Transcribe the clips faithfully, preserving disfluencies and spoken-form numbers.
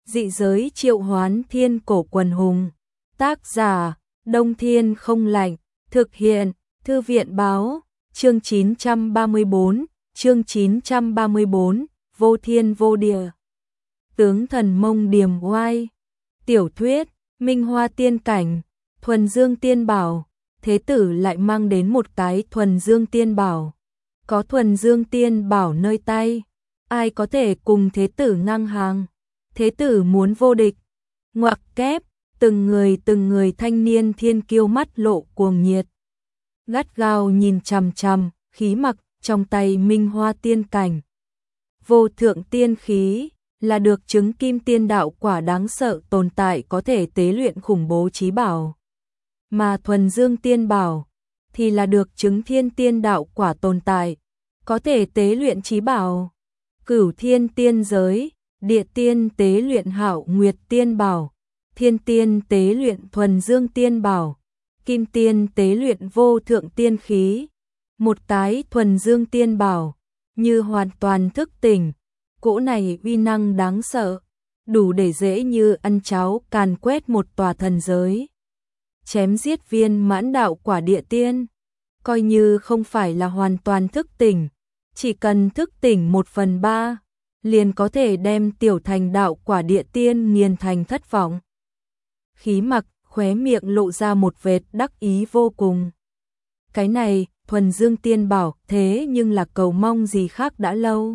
Dị giới triệu hoán thiên cổ quần hùng. Tác giả, Đông Thiên không lạnh. Thực hiện, Thư viện báo. Chương chín trăm ba mươi tư, chương chín trăm ba mươi tư, vô thiên vô địa. Tướng thần Mông Điềm Oai. Tiểu thuyết, Minh Hoa tiên cảnh, thuần dương tiên bảo. Thế tử lại mang đến một cái thuần dương tiên bảo. Có thuần dương tiên bảo nơi tay, ai có thể cùng thế tử ngang hàng. Thế tử muốn vô địch. Ngoặc kép, từng người từng người thanh niên thiên kiêu mắt lộ cuồng nhiệt. Gắt gao nhìn chằm chằm, khí mặc trong tay Minh Hoa tiên cảnh. Vô thượng tiên khí, là được chứng kim tiên đạo quả đáng sợ tồn tại có thể tế luyện khủng bố chí bảo. Mà thuần dương tiên bảo, thì là được chứng thiên tiên đạo quả tồn tại, có thể tế luyện chí bảo. Cửu thiên tiên giới, địa tiên tế luyện hạo nguyệt tiên bảo, thiên tiên tế luyện thuần dương tiên bảo, kim tiên tế luyện vô thượng tiên khí. Một cái thuần dương tiên bảo, như hoàn toàn thức tỉnh, cỗ này uy năng đáng sợ, đủ để dễ như ăn cháo càn quét một tòa thần giới. Chém giết viên mãn đạo quả địa tiên, coi như không phải là hoàn toàn thức tỉnh, chỉ cần thức tỉnh một phần ba, liền có thể đem tiểu thành đạo quả địa tiên nghiền thành thất vọng. Khí mặc khóe miệng lộ ra một vệt đắc ý vô cùng. Cái này, thuần dương tiên bảo, thế nhưng là cầu mong gì khác đã lâu.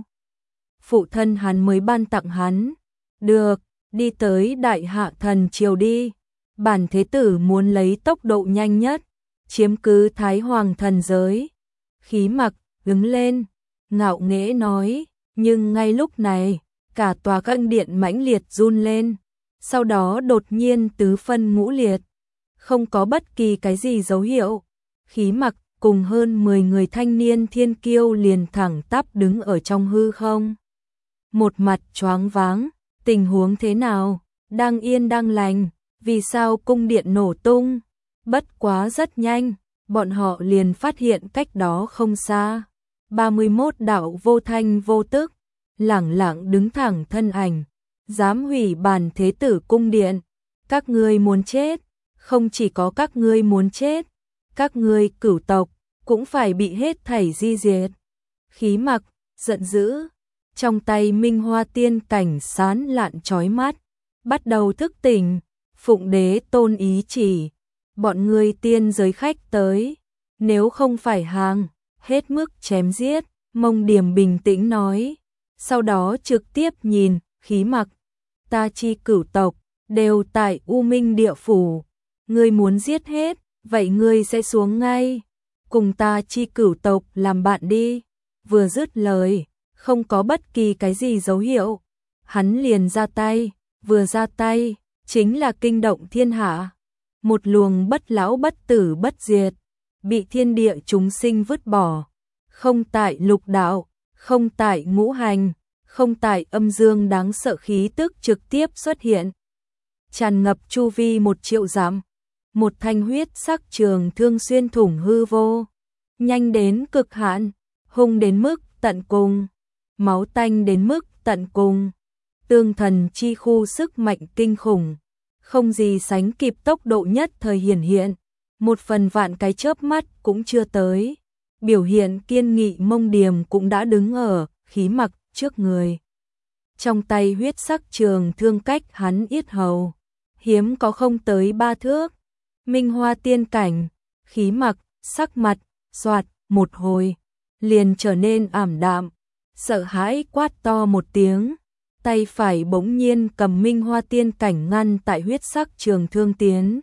Phụ thân hắn mới ban tặng hắn. Được, đi tới đại hạ thần triều đi. Bản thế tử muốn lấy tốc độ nhanh nhất, chiếm cứ Thái Hoàng thần giới. Khí mặc, đứng lên, ngạo nghễ nói, nhưng ngay lúc này, cả tòa canh điện mãnh liệt run lên, sau đó đột nhiên tứ phân ngũ liệt, không có bất kỳ cái gì dấu hiệu. Khí mặc cùng hơn mười người thanh niên thiên kiêu liền thẳng tắp đứng ở trong hư không. Một mặt choáng váng, tình huống thế nào, đang yên đang lành, vì sao cung điện nổ tung? Bất quá rất nhanh, bọn họ liền phát hiện cách đó không xa. ba mươi mốt đạo vô thanh vô tức, lẳng lặng đứng thẳng thân ảnh, dám hủy bản thế tử cung điện. Các ngươi muốn chết, không chỉ có các ngươi muốn chết, các ngươi cửu tộc cũng phải bị hết thảy di diệt. Khí mặc, giận dữ, trong tay Minh Hoa tiên cảnh sán lạn chói mắt, bắt đầu thức tỉnh, phụng đế tôn ý chỉ, bọn ngươi tiên giới khách tới, nếu không phải hàng, hết mức chém giết. Mông Điềm bình tĩnh nói, sau đó trực tiếp nhìn, khí mặc, ta chi cửu tộc, đều tại U Minh địa phủ, ngươi muốn giết hết, vậy ngươi sẽ xuống ngay, cùng ta chi cửu tộc làm bạn đi. Vừa dứt lời, không có bất kỳ cái gì dấu hiệu, hắn liền ra tay, vừa ra tay, chính là kinh động thiên hạ. Một luồng bất lão bất tử bất diệt, bị thiên địa chúng sinh vứt bỏ, không tại lục đạo, không tại ngũ hành, không tại âm dương đáng sợ khí tức trực tiếp xuất hiện. Tràn ngập chu vi một triệu dặm, một thanh huyết sắc trường thương xuyên thủng hư vô, nhanh đến cực hạn, hung đến mức tận cùng, máu tanh đến mức tận cùng. Tương thần chi khu sức mạnh kinh khủng, không gì sánh kịp tốc độ nhất thời hiển hiện, một phần vạn cái chớp mắt cũng chưa tới. Biểu hiện kiên nghị Mông Điềm cũng đã đứng ở khí mặc trước người. Trong tay huyết sắc trường thương cách hắn yết hầu, hiếm có không tới ba thước. Minh Hoa tiên cảnh, khí mặc, sắc mặt, soạt, một hồi, liền trở nên ảm đạm, sợ hãi quát to một tiếng. Tay phải bỗng nhiên cầm Minh Hoa tiên cảnh ngăn tại huyết sắc trường thương tiến.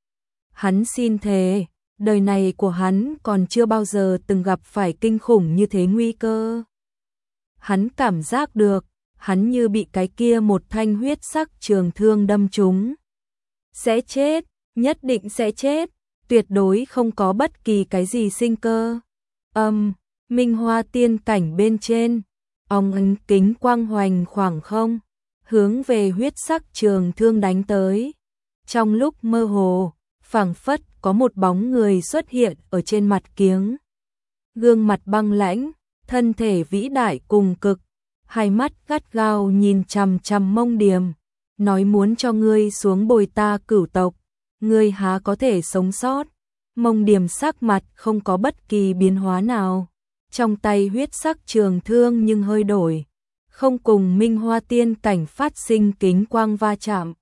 Hắn xin thề, đời này của hắn còn chưa bao giờ từng gặp phải kinh khủng như thế nguy cơ. Hắn cảm giác được, hắn như bị cái kia một thanh huyết sắc trường thương đâm trúng. Sẽ chết, nhất định sẽ chết, tuyệt đối không có bất kỳ cái gì sinh cơ. Âm, Minh Hoa tiên cảnh bên trên, ong ánh kính quang hoành khoảng không, hướng về huyết sắc trường thương đánh tới. Trong lúc mơ hồ, phảng phất có một bóng người xuất hiện ở trên mặt kiếng. Gương mặt băng lãnh, thân thể vĩ đại cùng cực, hai mắt gắt gao nhìn chằm chằm Mông Điềm, nói muốn cho ngươi xuống bồi ta cửu tộc, ngươi há có thể sống sót. Mông Điềm sắc mặt không có bất kỳ biến hóa nào, trong tay huyết sắc trường thương nhưng hơi đổi, không cùng Minh Hoa tiên cảnh phát sinh kính quang va chạm,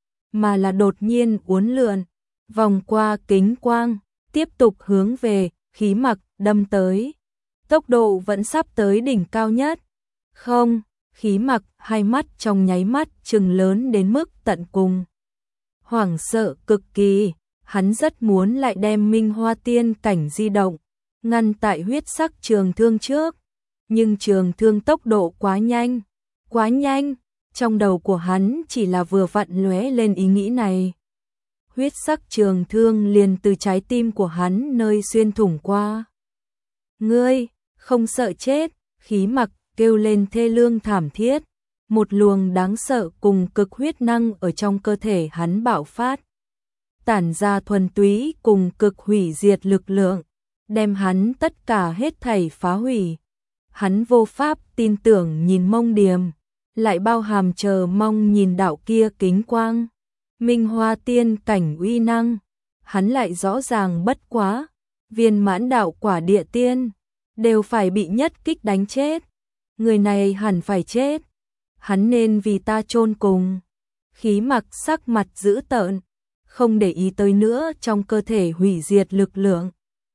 mà là đột nhiên uốn lượn, vòng qua kính quang, tiếp tục hướng về Khí Mặc đâm tới. Tốc độ vẫn sắp tới đỉnh cao nhất. Không, Khí Mặc hai mắt trong nháy mắt trừng lớn đến mức tận cùng. Hoảng sợ cực kỳ, hắn rất muốn lại đem Minh Hoa tiên cảnh di động, ngăn tại huyết sắc trường thương trước, nhưng trường thương tốc độ quá nhanh, quá nhanh, trong đầu của hắn chỉ là vừa vặn lóe lên ý nghĩ này. Huyết sắc trường thương liền từ trái tim của hắn nơi xuyên thủng qua. Ngươi, không sợ chết, Khí Mặc kêu lên thê lương thảm thiết, một luồng đáng sợ cùng cực huyết năng ở trong cơ thể hắn bạo phát, tản ra thuần túy cùng cực hủy diệt lực lượng, đem hắn tất cả hết thảy phá hủy. Hắn vô pháp tin tưởng nhìn Mông Điềm, lại bao hàm chờ mong nhìn đạo kia kính quang, Minh Hoa tiên cảnh uy năng, hắn lại rõ ràng bất quá, viên mãn đạo quả địa tiên, đều phải bị nhất kích đánh chết. Người này hẳn phải chết, hắn nên vì ta chôn cùng. Khí Mặc sắc mặt dữ tợn, không để ý tới nữa trong cơ thể hủy diệt lực lượng.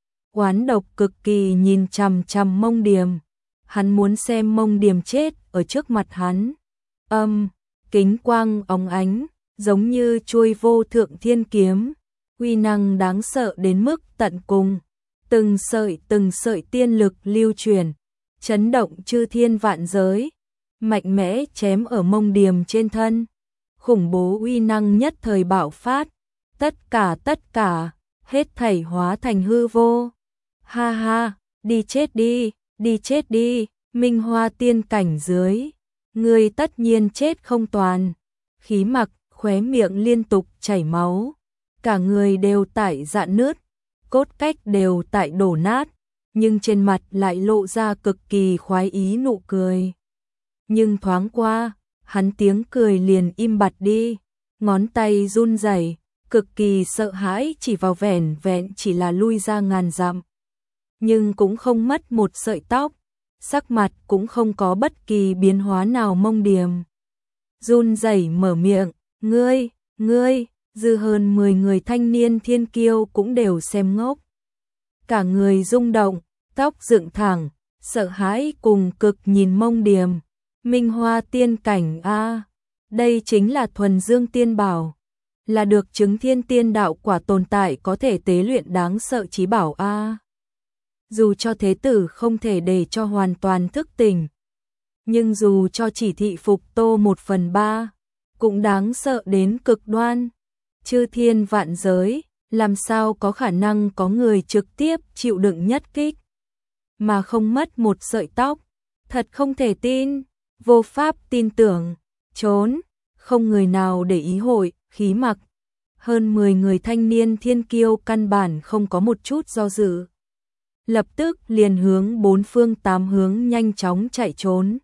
Oán độc cực kỳ nhìn chằm chằm Mông Điềm, hắn muốn xem Mông Điềm chết ở trước mặt hắn. Âm, kính quang óng ánh, giống như chuôi vô thượng thiên kiếm, uy năng đáng sợ đến mức tận cùng, từng sợi từng sợi tiên lực lưu truyền, chấn động chư thiên vạn giới, mạnh mẽ chém ở Mông Điềm trên thân, khủng bố uy năng nhất thời bạo phát, tất cả tất cả, hết thảy hóa thành hư vô. Ha ha, đi chết đi, đi chết đi, Minh Hoa tiên cảnh dưới, ngươi tất nhiên chết không toàn. Khí Mặc khóe miệng liên tục chảy máu, cả người đều tại rạn nứt, cốt cách đều tại đổ nát, nhưng trên mặt lại lộ ra cực kỳ khoái ý nụ cười. Nhưng thoáng qua, hắn tiếng cười liền im bặt đi, ngón tay run rẩy, cực kỳ sợ hãi chỉ vào vẻn vẹn chỉ là lui ra ngàn dặm. Nhưng cũng không mất một sợi tóc, sắc mặt cũng không có bất kỳ biến hóa nào. Mông Điềm run rẩy mở miệng, ngươi, ngươi, dư hơn mười người thanh niên thiên kiêu cũng đều xem ngốc. Cả người rung động, tóc dựng thẳng, sợ hãi cùng cực nhìn Mông Điềm. Minh Hoa tiên cảnh a, đây chính là thuần dương tiên bảo, là được chứng thiên tiên đạo quả tồn tại có thể tế luyện đáng sợ chí bảo a. Dù cho thế tử không thể để cho hoàn toàn thức tỉnh, nhưng dù cho chỉ thị phục tô một phần ba, cũng đáng sợ đến cực đoan. Chư thiên vạn giới, làm sao có khả năng có người trực tiếp chịu đựng nhất kích, mà không mất một sợi tóc, thật không thể tin, vô pháp tin tưởng, trốn, không người nào để ý hội, Khí Mặc. Hơn mười người thanh niên thiên kiêu căn bản không có một chút do dự, lập tức liền hướng bốn phương tám hướng nhanh chóng chạy trốn.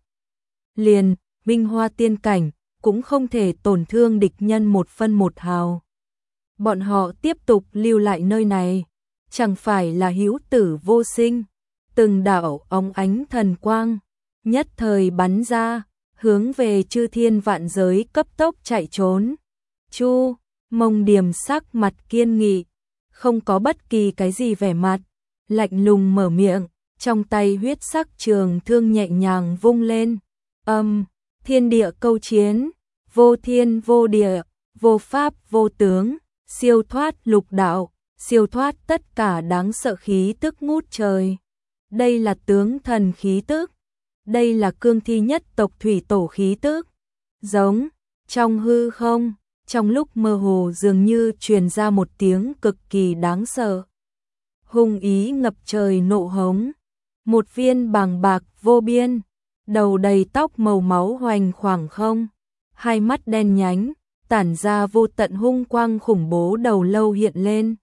Liền, Minh Hoa tiên cảnh, cũng không thể tổn thương địch nhân một phân một hào. Bọn họ tiếp tục lưu lại nơi này, chẳng phải là hữu tử vô sinh. Từng đạo óng ánh thần quang, nhất thời bắn ra, hướng về chư thiên vạn giới cấp tốc chạy trốn. Chu, Mông Điềm sắc mặt kiên nghị, không có bất kỳ cái gì vẻ mặt, lạnh lùng mở miệng, trong tay huyết sắc trường thương nhẹ nhàng vung lên. Âm, thiên địa câu chiến, vô thiên vô địa, vô pháp vô tướng, siêu thoát lục đạo, siêu thoát tất cả đáng sợ khí tức ngút trời. Đây là tướng thần khí tức, đây là cương thi nhất tộc thủy tổ khí tức. Giống, trong hư không, trong lúc mơ hồ dường như truyền ra một tiếng cực kỳ đáng sợ. Hung ý ngập trời nộ hống, một viên bàng bạc vô biên, đầu đầy tóc màu máu hoành khoảng không, hai mắt đen nhánh, tản ra vô tận hung quang khủng bố đầu lâu hiện lên.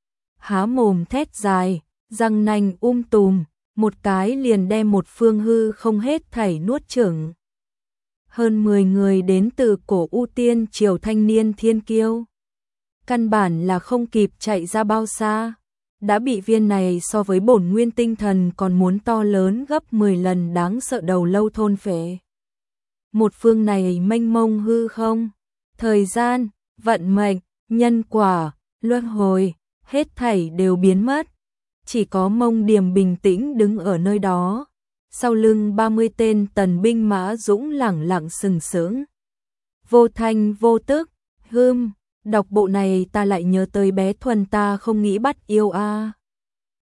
Há mồm thét dài, răng nanh um tùm, một cái liền đem một phương hư không hết thảy nuốt chửng. hơn mười người đến từ cổ U Tiên Triều thanh niên thiên kiêu. Căn bản là không kịp chạy ra bao xa, đã bị viên này so với bổn nguyên tinh thần còn muốn to lớn gấp mười lần đáng sợ đầu lâu thôn phệ. Một phương này mênh mông hư không, thời gian, vận mệnh, nhân quả, luân hồi, hết thảy đều biến mất. Chỉ có Mông Điềm bình tĩnh đứng ở nơi đó, sau lưng ba mươi tên tần binh mã dũng lẳng lặng sừng sững. Vô thanh vô tức, hưm, đọc bộ này ta lại nhớ tới bé Thuần ta không nghĩ bắt yêu a.